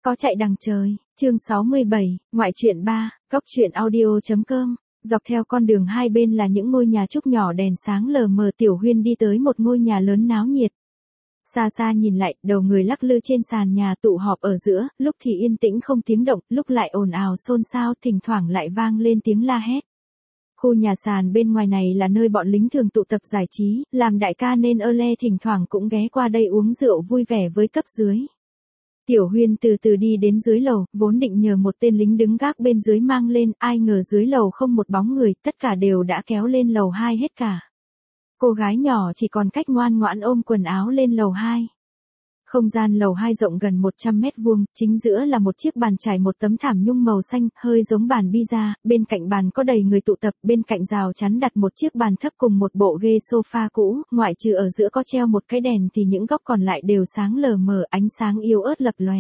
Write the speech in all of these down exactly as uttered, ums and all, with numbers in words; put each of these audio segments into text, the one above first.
Có chạy đằng trời, chương sáu mươi bảy, ngoại truyện ba, góc truyện audio.com. Dọc theo con đường hai bên là những ngôi nhà trúc nhỏ đèn sáng lờ mờ. Tiểu Huyên đi tới một ngôi nhà lớn náo nhiệt. Xa xa nhìn lại, đầu người lắc lư trên sàn nhà tụ họp ở giữa, lúc thì yên tĩnh không tiếng động, lúc lại ồn ào xôn xao, thỉnh thoảng lại vang lên tiếng la hét. Khu nhà sàn bên ngoài này là nơi bọn lính thường tụ tập giải trí, làm đại ca nên ơ le thỉnh thoảng cũng ghé qua đây uống rượu vui vẻ với cấp dưới. Tiểu Huyên từ từ đi đến dưới lầu, vốn định nhờ một tên lính đứng gác bên dưới mang lên, ai ngờ dưới lầu không một bóng người, tất cả đều đã kéo lên lầu hai hết cả. Cô gái nhỏ chỉ còn cách ngoan ngoãn ôm quần áo lên lầu hai. Không gian lầu hai rộng gần một trăm mét vuông, chính giữa là một chiếc bàn trải một tấm thảm nhung màu xanh, hơi giống bàn pizza, bên cạnh bàn có đầy người tụ tập, bên cạnh rào chắn đặt một chiếc bàn thấp cùng một bộ ghê sofa cũ, ngoại trừ ở giữa có treo một cái đèn thì những góc còn lại đều sáng lờ mờ, ánh sáng yếu ớt lập lòe.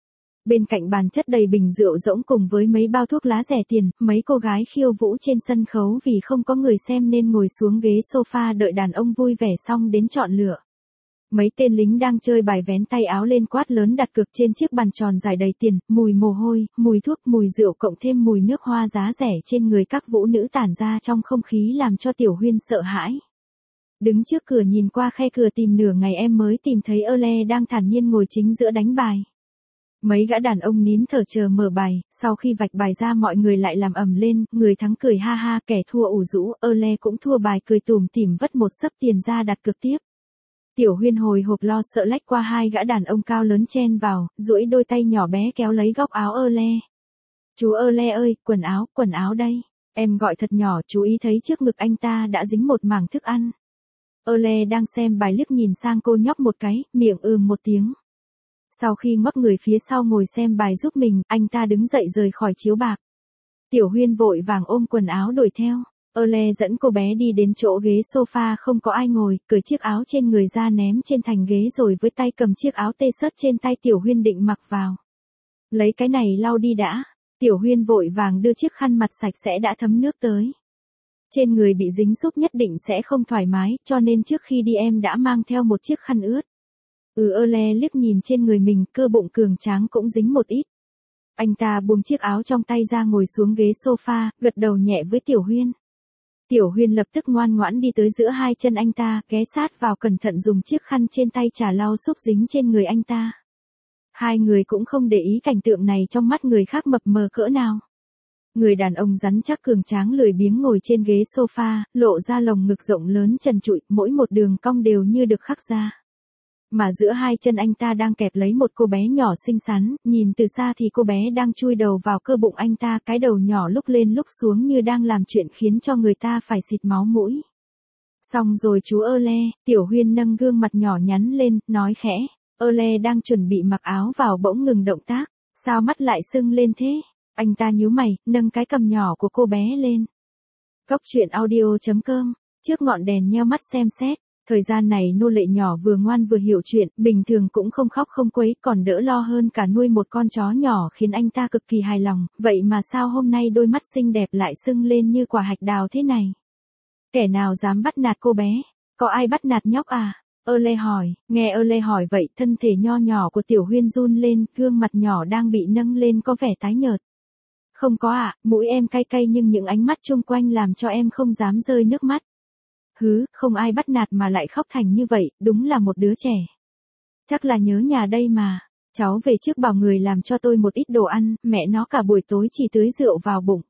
Bên cạnh bàn chất đầy bình rượu rỗng cùng với mấy bao thuốc lá rẻ tiền, mấy cô gái khiêu vũ trên sân khấu vì không có người xem nên ngồi xuống ghế sofa đợi đàn ông vui vẻ xong đến chọn lựa. Mấy tên lính đang chơi bài vén tay áo lên quát lớn đặt cược trên chiếc bàn tròn dài đầy tiền, mùi mồ hôi, mùi thuốc, mùi rượu cộng thêm mùi nước hoa giá rẻ trên người các vũ nữ tản ra trong không khí làm cho Tiểu Huyên sợ hãi. Đứng trước cửa nhìn qua khe cửa tìm nửa ngày em mới tìm thấy ơ le đang thản nhiên ngồi chính giữa đánh bài. Mấy gã đàn ông nín thở chờ mở bài, sau khi vạch bài ra mọi người lại làm ầm lên, người thắng cười ha ha, kẻ thua ủ rũ, ơ le cũng thua bài cười tủm tỉm vất một xấp tiền ra đặt cược tiếp. Tiểu Huyên hồi hộp lo sợ lách qua hai gã đàn ông cao lớn chen vào, duỗi đôi tay nhỏ bé kéo lấy góc áo ơ le. Chú ơ le ơi, quần áo, quần áo đây. Em gọi thật nhỏ, chú ý thấy trước ngực anh ta đã dính một mảng thức ăn. Ơ le đang xem bài liếc nhìn sang cô nhóc một cái, miệng ừm một tiếng. Sau khi ngoắc người phía sau ngồi xem bài giúp mình, anh ta đứng dậy rời khỏi chiếu bạc. Tiểu Huyên vội vàng ôm quần áo đuổi theo. Ơ le dẫn cô bé đi đến chỗ ghế sofa không có ai ngồi, cởi chiếc áo trên người ra ném trên thành ghế rồi với tay cầm chiếc áo tê sớt trên tay Tiểu Huyên định mặc vào. Lấy cái này lau đi đã. Tiểu Huyên vội vàng đưa chiếc khăn mặt sạch sẽ đã thấm nước tới. Trên người bị dính xúc nhất định sẽ không thoải mái, cho nên trước khi đi em đã mang theo một chiếc khăn ướt. Ừ ơ le liếc nhìn trên người mình, cơ bụng cường tráng cũng dính một ít. Anh ta buông chiếc áo trong tay ra ngồi xuống ghế sofa, gật đầu nhẹ với Tiểu Huyên. Tiểu Huyên lập tức ngoan ngoãn đi tới giữa hai chân anh ta, ghé sát vào cẩn thận dùng chiếc khăn trên tay chà lau xúc dính trên người anh ta. Hai người cũng không để ý cảnh tượng này trong mắt người khác mập mờ cỡ nào. Người đàn ông rắn chắc cường tráng lười biếng ngồi trên ghế sofa, lộ ra lồng ngực rộng lớn trần trụi, mỗi một đường cong đều như được khắc ra. Mà giữa hai chân anh ta đang kẹp lấy một cô bé nhỏ xinh xắn, nhìn từ xa thì cô bé đang chui đầu vào cơ bụng anh ta, cái đầu nhỏ lúc lên lúc xuống như đang làm chuyện khiến cho người ta phải xịt máu mũi. Xong rồi chú ơ le, Tiểu Huyên nâng gương mặt nhỏ nhắn lên, nói khẽ, ơ le đang chuẩn bị mặc áo vào bỗng ngừng động tác, sao mắt lại sưng lên thế? Anh ta nhíu mày, nâng cái cằm nhỏ của cô bé lên. Góc truyện audio.com, trước ngọn đèn nheo mắt xem xét. Thời gian này nô lệ nhỏ vừa ngoan vừa hiểu chuyện, bình thường cũng không khóc không quấy, còn đỡ lo hơn cả nuôi một con chó nhỏ khiến anh ta cực kỳ hài lòng, vậy mà sao hôm nay đôi mắt xinh đẹp lại sưng lên như quả hạch đào thế này? Kẻ nào dám bắt nạt cô bé? Có ai bắt nạt nhóc à? Ơ le hỏi, nghe ơ le hỏi vậy, thân thể nho nhỏ của Tiểu Huyên run lên, gương mặt nhỏ đang bị nâng lên có vẻ tái nhợt. Không có ạ, à, mũi em cay cay nhưng những ánh mắt chung quanh làm cho em không dám rơi nước mắt. Hứ, không ai bắt nạt mà lại khóc thành như vậy, đúng là một đứa trẻ. Chắc là nhớ nhà đây mà. Cháu về trước bảo người làm cho tôi một ít đồ ăn, mẹ nó cả buổi tối chỉ tưới rượu vào bụng.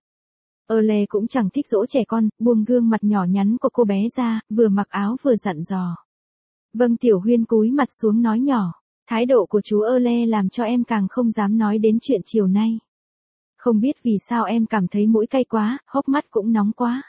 Ơ le cũng chẳng thích dỗ trẻ con, buông gương mặt nhỏ nhắn của cô bé ra, vừa mặc áo vừa dặn dò. Vâng. Tiểu Huyên cúi mặt xuống nói nhỏ, thái độ của chú ơ le làm cho em càng không dám nói đến chuyện chiều nay. Không biết vì sao em cảm thấy mũi cay quá, hốc mắt cũng nóng quá.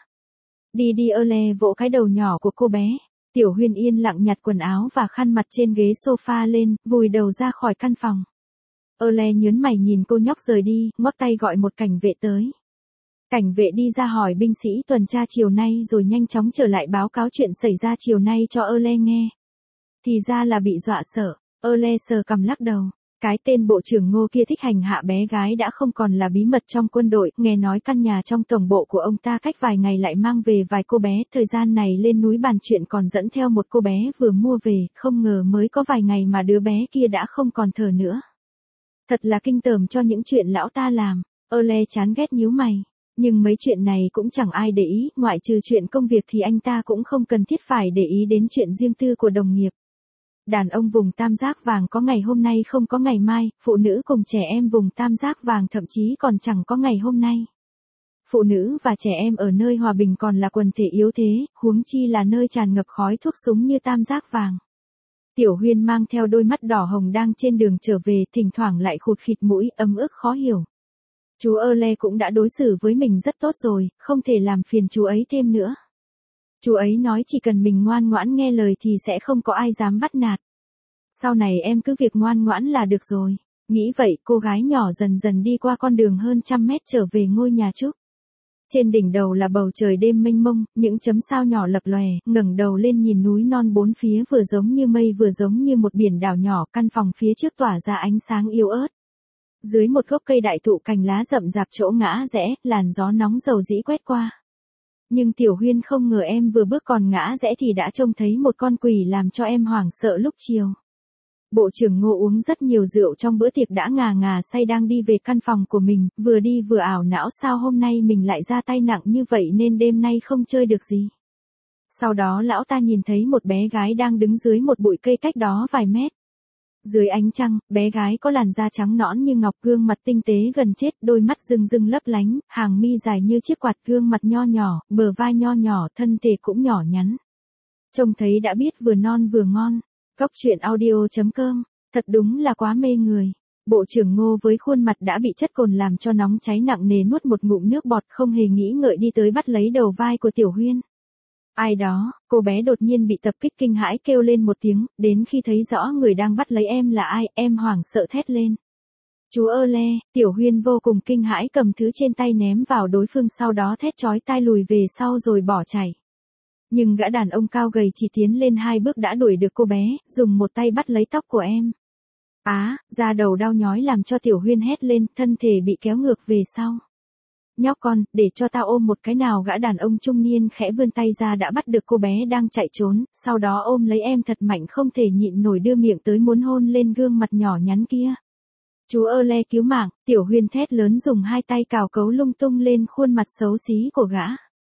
Đi đi ơ le vỗ cái đầu nhỏ của cô bé. Tiểu Huyên yên lặng nhặt quần áo và khăn mặt trên ghế sofa lên, vùi đầu ra khỏi căn phòng. Ơ le nhớn mày nhìn cô nhóc rời đi, ngoắc tay gọi một cảnh vệ tới. Cảnh vệ đi ra hỏi binh sĩ tuần tra chiều nay rồi nhanh chóng trở lại báo cáo chuyện xảy ra chiều nay cho ơ le nghe. Thì ra là bị dọa sợ, ơ le sờ cằm lắc đầu. Cái tên bộ trưởng Ngô kia thích hành hạ bé gái đã không còn là bí mật trong quân đội, nghe nói căn nhà trong tổng bộ của ông ta cách vài ngày lại mang về vài cô bé, thời gian này lên núi bàn chuyện còn dẫn theo một cô bé vừa mua về, không ngờ mới có vài ngày mà đứa bé kia đã không còn thở nữa. Thật là kinh tởm cho những chuyện lão ta làm. Ơ le chán ghét nhíu mày. Nhưng mấy chuyện này cũng chẳng ai để ý, ngoại trừ chuyện công việc thì anh ta cũng không cần thiết phải để ý đến chuyện riêng tư của đồng nghiệp. Đàn ông vùng tam giác vàng có ngày hôm nay không có ngày mai, phụ nữ cùng trẻ em vùng tam giác vàng thậm chí còn chẳng có ngày hôm nay. Phụ nữ và trẻ em ở nơi hòa bình còn là quần thể yếu thế, huống chi là nơi tràn ngập khói thuốc súng như tam giác vàng. Tiểu Huyên mang theo đôi mắt đỏ hồng đang trên đường trở về, thỉnh thoảng lại khụt khịt mũi, ấm ức khó hiểu. Chú Ơ Le cũng đã đối xử với mình rất tốt rồi, không thể làm phiền chú ấy thêm nữa. Chú ấy nói chỉ cần mình ngoan ngoãn nghe lời thì sẽ không có ai dám bắt nạt. Sau này em cứ việc ngoan ngoãn là được rồi. Nghĩ vậy, cô gái nhỏ dần dần đi qua con đường hơn trăm mét trở về ngôi nhà trúc. Trên đỉnh đầu là bầu trời đêm mênh mông, những chấm sao nhỏ lập lòe, ngẩng đầu lên nhìn núi non bốn phía vừa giống như mây vừa giống như một biển đảo nhỏ, căn phòng phía trước tỏa ra ánh sáng yếu ớt. Dưới một gốc cây đại thụ cành lá rậm rạp chỗ ngã rẽ, làn gió nóng dầu dĩ quét qua. Nhưng Tiểu Huyên không ngờ em vừa bước còn ngã rẽ thì đã trông thấy một con quỷ làm cho em hoảng sợ lúc chiều. Bộ trưởng Ngô uống rất nhiều rượu trong bữa tiệc đã ngà ngà say đang đi về căn phòng của mình, vừa đi vừa ảo não sao hôm nay mình lại ra tay nặng như vậy nên đêm nay không chơi được gì. Sau đó lão ta nhìn thấy một bé gái đang đứng dưới một bụi cây cách đó vài mét. Dưới ánh trăng, bé gái có làn da trắng nõn như ngọc, gương mặt tinh tế gần chết, đôi mắt rưng rưng lấp lánh, hàng mi dài như chiếc quạt, gương mặt nho nhỏ, bờ vai nho nhỏ, thân thể cũng nhỏ nhắn. Trông thấy đã biết vừa non vừa ngon. Cóc truyện audio chấm com, thật đúng là quá mê người. Bộ trưởng Ngô với khuôn mặt đã bị chất cồn làm cho nóng cháy nặng nề nuốt một ngụm nước bọt, không hề nghĩ ngợi đi tới bắt lấy đầu vai của Tiểu Huyên. Ai đó, cô bé đột nhiên bị tập kích kinh hãi kêu lên một tiếng, đến khi thấy rõ người đang bắt lấy em là ai, em hoảng sợ thét lên. Chú Ơ Le, Tiểu Huyên vô cùng kinh hãi cầm thứ trên tay ném vào đối phương, sau đó thét chói tai lùi về sau rồi bỏ chạy. Nhưng gã đàn ông cao gầy chỉ tiến lên hai bước đã đuổi được cô bé, dùng một tay bắt lấy tóc của em. Á, da đầu đau nhói làm cho Tiểu Huyên hét lên, thân thể bị kéo ngược về sau. Nhóc con, để cho tao ôm một cái nào, gã đàn ông trung niên khẽ vươn tay ra đã bắt được cô bé đang chạy trốn, sau đó ôm lấy em thật mạnh không thể nhịn nổi đưa miệng tới muốn hôn lên gương mặt nhỏ nhắn kia. Chú Ơ Le cứu mạng, Tiểu Huyên thét lớn dùng hai tay cào cấu lung tung lên khuôn mặt xấu xí của gã.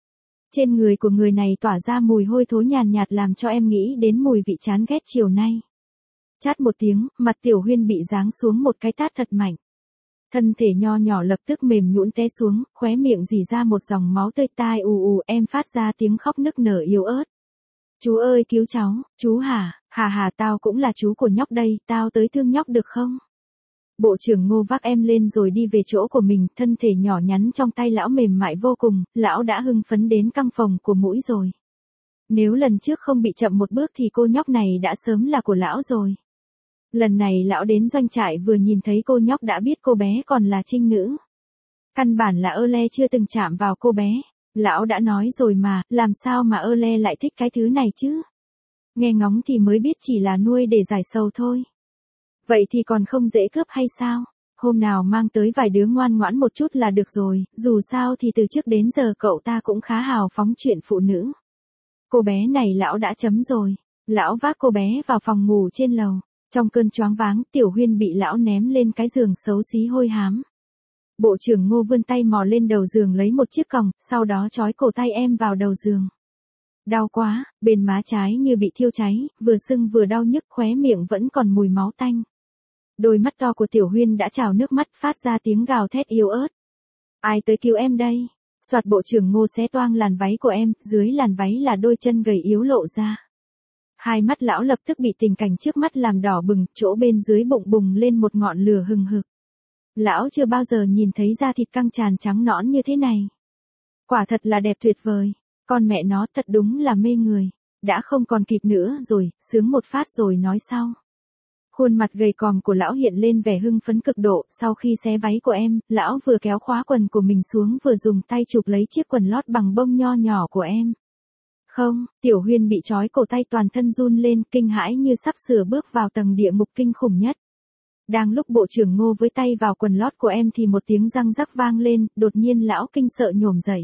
Trên người của người này tỏa ra mùi hôi thối nhàn nhạt, nhạt làm cho em nghĩ đến mùi vị chán ghét chiều nay. Chát một tiếng, mặt Tiểu Huyên bị giáng xuống một cái tát thật mạnh. Thân thể nho nhỏ lập tức mềm nhũn té xuống, khóe miệng rỉ ra một dòng máu tươi, tai ù ù, em phát ra tiếng khóc nức nở yếu ớt. Chú ơi cứu cháu, chú hả, hà hà tao cũng là chú của nhóc đây, tao tới thương nhóc được không? Bộ trưởng Ngô vác em lên rồi đi về chỗ của mình, thân thể nhỏ nhắn trong tay lão mềm mại vô cùng, lão đã hưng phấn đến căng phồng của mũi rồi. Nếu lần trước không bị chậm một bước thì cô nhóc này đã sớm là của lão rồi. Lần này lão đến doanh trại vừa nhìn thấy cô nhóc đã biết cô bé còn là trinh nữ. Căn bản là Ơ Le chưa từng chạm vào cô bé. Lão đã nói rồi mà, làm sao mà Ơ Le lại thích cái thứ này chứ? Nghe ngóng thì mới biết chỉ là nuôi để giải sầu thôi. Vậy thì còn không dễ cướp hay sao? Hôm nào mang tới vài đứa ngoan ngoãn một chút là được rồi, dù sao thì từ trước đến giờ cậu ta cũng khá hào phóng chuyện phụ nữ. Cô bé này lão đã chấm rồi. Lão vác cô bé vào phòng ngủ trên lầu. Trong cơn choáng váng, Tiểu Huyên bị lão ném lên cái giường xấu xí hôi hám. Bộ trưởng Ngô vươn tay mò lên đầu giường lấy một chiếc còng, sau đó trói cổ tay em vào đầu giường. Đau quá, bên má trái như bị thiêu cháy, vừa sưng vừa đau nhức, khóe miệng vẫn còn mùi máu tanh. Đôi mắt to của Tiểu Huyên đã trào nước mắt, phát ra tiếng gào thét yếu ớt. Ai tới cứu em đây? Soạt, bộ trưởng Ngô xé toang làn váy của em, dưới làn váy là đôi chân gầy yếu lộ ra. Hai mắt lão lập tức bị tình cảnh trước mắt làm đỏ bừng, chỗ bên dưới bụng bùng lên một ngọn lửa hừng hực. Lão chưa bao giờ nhìn thấy da thịt căng tràn trắng nõn như thế này. Quả thật là đẹp tuyệt vời. Con mẹ nó thật đúng là mê người. Đã không còn kịp nữa rồi, sướng một phát rồi nói sau. Khuôn mặt gầy còm của lão hiện lên vẻ hưng phấn cực độ, sau khi xé váy của em, lão vừa kéo khóa quần của mình xuống vừa dùng tay chụp lấy chiếc quần lót bằng bông nho nhỏ của em. Không, Tiểu Huyên bị trói cổ tay toàn thân run lên, kinh hãi như sắp sửa bước vào tầng địa ngục kinh khủng nhất. Đang lúc bộ trưởng Ngô với tay vào quần lót của em thì một tiếng răng rắc vang lên, đột nhiên lão kinh sợ nhổm dậy.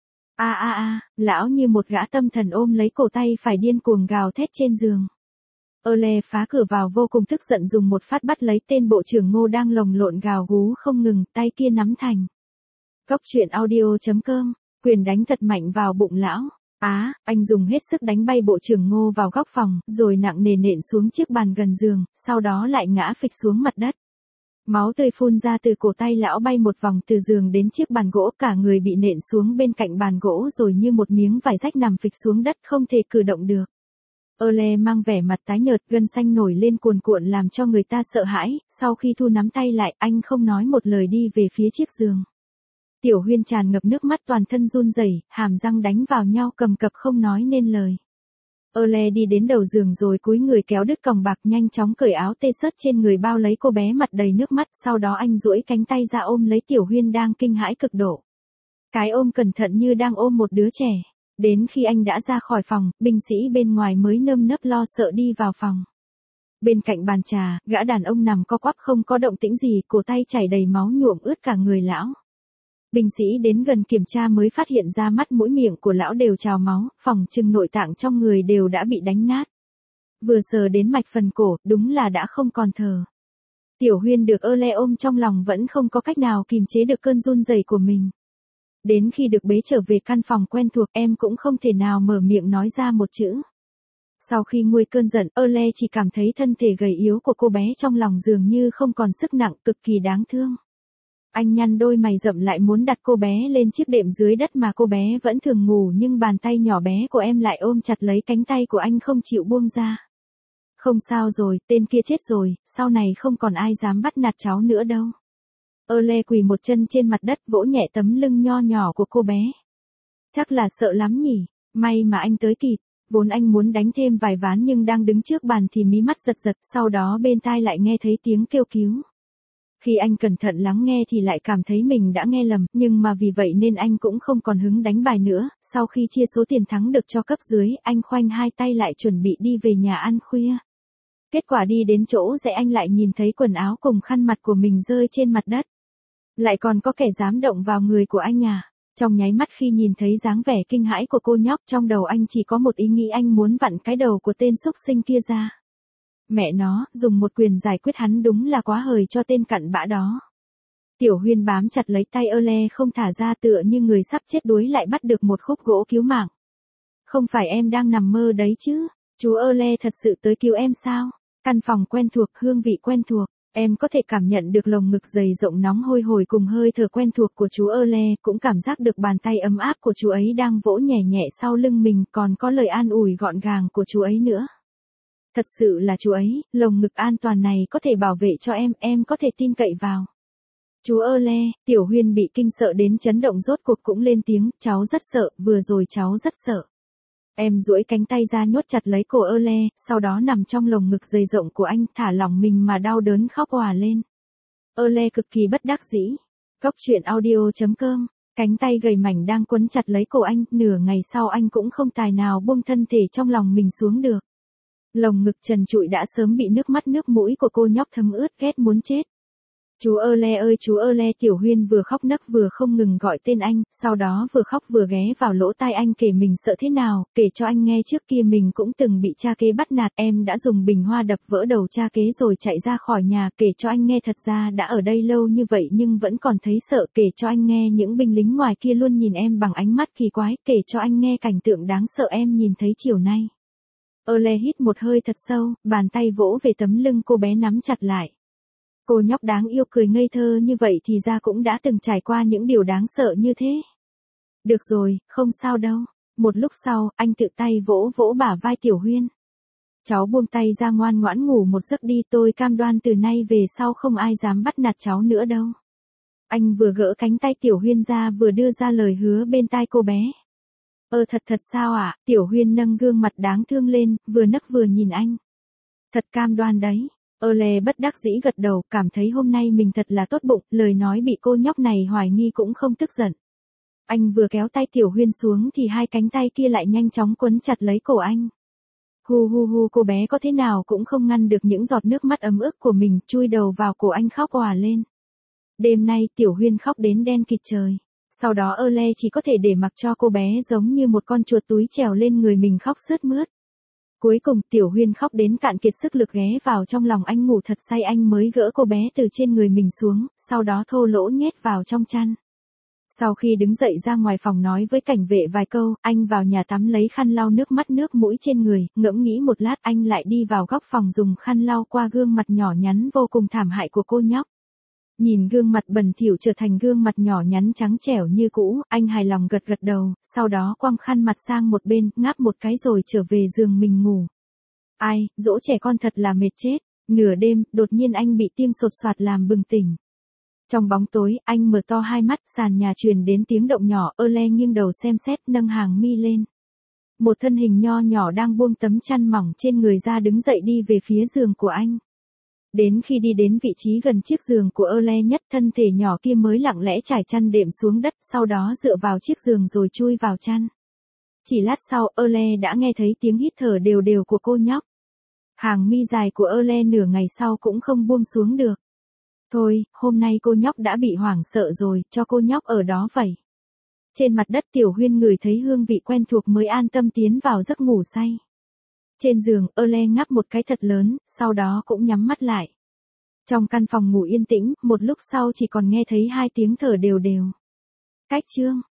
A a a, lão như một gã tâm thần ôm lấy cổ tay phải điên cuồng gào thét trên giường. Ole phá cửa vào vô cùng tức giận dùng một phát bắt lấy tên bộ trưởng Ngô đang lồng lộn gào gú không ngừng, tay kia nắm thành. Góc truyện audio.com, quyền đánh thật mạnh vào bụng lão. Á, anh dùng hết sức đánh bay bộ trưởng Ngô vào góc phòng, rồi nặng nề nện xuống chiếc bàn gần giường, sau đó lại ngã phịch xuống mặt đất. Máu tươi phun ra từ cổ tay lão bay một vòng từ giường đến chiếc bàn gỗ, cả người bị nện xuống bên cạnh bàn gỗ rồi như một miếng vải rách nằm phịch xuống đất không thể cử động được. Ole mang vẻ mặt tái nhợt, gân xanh nổi lên cuồn cuộn làm cho người ta sợ hãi, sau khi thu nắm tay lại, anh không nói một lời đi về phía chiếc giường. Tiểu Huyên tràn ngập nước mắt toàn thân run rẩy, hàm răng đánh vào nhau cầm cập không nói nên lời. Ole đi đến đầu giường rồi cúi người kéo đứt còng bạc nhanh chóng cởi áo tê sớt trên người bao lấy cô bé mặt đầy nước mắt, sau đó anh duỗi cánh tay ra ôm lấy Tiểu Huyên đang kinh hãi cực độ. Cái ôm cẩn thận như đang ôm một đứa trẻ. Đến khi anh đã ra khỏi phòng, binh sĩ bên ngoài mới nơm nớp lo sợ đi vào phòng. Bên cạnh bàn trà, gã đàn ông nằm co quắp không có động tĩnh gì, cổ tay chảy đầy máu nhuộm ướt cả người lão. Binh sĩ đến gần kiểm tra mới phát hiện ra mắt mũi miệng của lão đều trào máu, phỏng chừng nội tạng trong người đều đã bị đánh nát. Vừa sờ đến mạch phần cổ, đúng là đã không còn thở. Tiểu Huyên được Ole ôm trong lòng vẫn không có cách nào kìm chế được cơn run rẩy của mình. Đến khi được bế trở về căn phòng quen thuộc, em cũng không thể nào mở miệng nói ra một chữ. Sau khi nguôi cơn giận, Ole chỉ cảm thấy thân thể gầy yếu của cô bé trong lòng dường như không còn sức nặng, cực kỳ đáng thương. Anh nhăn đôi mày rậm lại muốn đặt cô bé lên chiếc đệm dưới đất mà cô bé vẫn thường ngủ, nhưng bàn tay nhỏ bé của em lại ôm chặt lấy cánh tay của anh không chịu buông ra. Không sao rồi, tên kia chết rồi, sau này không còn ai dám bắt nạt cháu nữa đâu. Ole quỳ một chân trên mặt đất vỗ nhẹ tấm lưng nho nhỏ của cô bé. Chắc là sợ lắm nhỉ, may mà anh tới kịp, vốn anh muốn đánh thêm vài ván nhưng đang đứng trước bàn thì mí mắt giật giật, sau đó bên tai lại nghe thấy tiếng kêu cứu. Khi anh cẩn thận lắng nghe thì lại cảm thấy mình đã nghe lầm, nhưng mà vì vậy nên anh cũng không còn hứng đánh bài nữa, sau khi chia số tiền thắng được cho cấp dưới, anh khoanh hai tay lại chuẩn bị đi về nhà ăn khuya. Kết quả đi đến chỗ rẽ anh lại nhìn thấy quần áo cùng khăn mặt của mình rơi trên mặt đất. Lại còn có kẻ dám động vào người của anh à? Trong nháy mắt khi nhìn thấy dáng vẻ kinh hãi của cô nhóc, trong đầu anh chỉ có một ý nghĩ, anh muốn vặn cái đầu của tên xúc sinh kia ra. Mẹ nó, dùng một quyền giải quyết hắn đúng là quá hời cho tên cặn bã đó. Tiểu Huyên bám chặt lấy tay Ole không thả ra, tựa như người sắp chết đuối lại bắt được một khúc gỗ cứu mạng. Không phải em đang nằm mơ đấy chứ? Chú Ole thật sự tới cứu em sao? Căn phòng quen thuộc, hương vị quen thuộc. Em có thể cảm nhận được lồng ngực dày rộng nóng hôi hổi cùng hơi thở quen thuộc của chú Ole, cũng cảm giác được bàn tay ấm áp của chú ấy đang vỗ nhẹ nhẹ sau lưng mình, còn có lời an ủi gọn gàng của chú ấy nữa. Thật sự là chú ấy, lồng ngực an toàn này có thể bảo vệ cho em, em có thể tin cậy vào. Chú Ole, Tiểu Huyên bị kinh sợ đến chấn động rốt cuộc cũng lên tiếng, cháu rất sợ, vừa rồi cháu rất sợ. Em duỗi cánh tay ra nhốt chặt lấy cổ Ole, sau đó nằm trong lồng ngực dày rộng của anh, thả lỏng mình mà đau đớn khóc òa lên. Ole cực kỳ bất đắc dĩ. Góc truyện audio.com, cánh tay gầy mảnh đang quấn chặt lấy cổ anh, nửa ngày sau anh cũng không tài nào buông thân thể trong lòng mình xuống được. Lồng ngực trần trụi đã sớm bị nước mắt nước mũi của cô nhóc thấm ướt, ghét muốn chết. Chú Ole ơi chú Ole, Tiểu Huyên vừa khóc nấc vừa không ngừng gọi tên anh, sau đó vừa khóc vừa ghé vào lỗ tai anh kể mình sợ thế nào, kể cho anh nghe trước kia mình cũng từng bị cha kế bắt nạt, em đã dùng bình hoa đập vỡ đầu cha kế rồi chạy ra khỏi nhà, kể cho anh nghe thật ra đã ở đây lâu như vậy nhưng vẫn còn thấy sợ, kể cho anh nghe những binh lính ngoài kia luôn nhìn em bằng ánh mắt kỳ quái, kể cho anh nghe cảnh tượng đáng sợ em nhìn thấy chiều nay. Ole hít một hơi thật sâu, bàn tay vỗ về tấm lưng cô bé nắm chặt lại. Cô nhóc đáng yêu cười ngây thơ như vậy thì ra cũng đã từng trải qua những điều đáng sợ như thế. Được rồi, không sao đâu. Một lúc sau, anh tự tay vỗ vỗ bả vai Tiểu Huyên. Cháu buông tay ra ngoan ngoãn ngủ một giấc đi, tôi cam đoan từ nay về sau không ai dám bắt nạt cháu nữa đâu. Anh vừa gỡ cánh tay Tiểu Huyên ra vừa đưa ra lời hứa bên tai cô bé. Ơ thật thật sao ạ? À? Tiểu Huyên nâng gương mặt đáng thương lên, vừa nấc vừa nhìn anh. Thật cam đoan đấy. Ole bất đắc dĩ gật đầu, cảm thấy hôm nay mình thật là tốt bụng, lời nói bị cô nhóc này hoài nghi cũng không tức giận. Anh vừa kéo tay Tiểu Huyên xuống thì hai cánh tay kia lại nhanh chóng quấn chặt lấy cổ anh. Hu hu hu, cô bé có thế nào cũng không ngăn được những giọt nước mắt ấm ức của mình, chui đầu vào cổ anh khóc òa lên. Đêm nay Tiểu Huyên khóc đến đen kịt trời. Sau đó Ole chỉ có thể để mặc cho cô bé giống như một con chuột túi trèo lên người mình khóc sướt mướt. Cuối cùng Tiểu Huyên khóc đến cạn kiệt sức lực ghé vào trong lòng anh ngủ thật say, anh mới gỡ cô bé từ trên người mình xuống, sau đó thô lỗ nhét vào trong chăn. Sau khi đứng dậy ra ngoài phòng nói với cảnh vệ vài câu, anh vào nhà tắm lấy khăn lau nước mắt nước mũi trên người, ngẫm nghĩ một lát anh lại đi vào góc phòng dùng khăn lau qua gương mặt nhỏ nhắn vô cùng thảm hại của cô nhóc. Nhìn gương mặt bẩn thỉu trở thành gương mặt nhỏ nhắn trắng trẻo như cũ, anh hài lòng gật gật đầu, sau đó quăng khăn mặt sang một bên, ngáp một cái rồi trở về giường mình ngủ. Ai, dỗ trẻ con thật là mệt chết. Nửa đêm, đột nhiên anh bị tim sột soạt làm bừng tỉnh. Trong bóng tối, anh mở to hai mắt, sàn nhà truyền đến tiếng động nhỏ, Ơ-le nghiêng đầu xem xét, nâng hàng mi lên. Một thân hình nho nhỏ đang buông tấm chăn mỏng trên người ra đứng dậy đi về phía giường của anh. Đến khi đi đến vị trí gần chiếc giường của Ơ-le nhất, thân thể nhỏ kia mới lặng lẽ trải chăn đệm xuống đất, sau đó dựa vào chiếc giường rồi chui vào chăn. Chỉ lát sau, Ơ-le đã nghe thấy tiếng hít thở đều đều của cô nhóc. Hàng mi dài của Ơ-le nửa ngày sau cũng không buông xuống được. Thôi, hôm nay cô nhóc đã bị hoảng sợ rồi, cho cô nhóc ở đó vậy. Trên mặt đất Tiểu Huyên ngửi thấy hương vị quen thuộc mới an tâm tiến vào giấc ngủ say. Trên giường, Ơ-le ngáp một cái thật lớn, sau đó cũng nhắm mắt lại. Trong căn phòng ngủ yên tĩnh, một lúc sau chỉ còn nghe thấy hai tiếng thở đều đều. Cách chương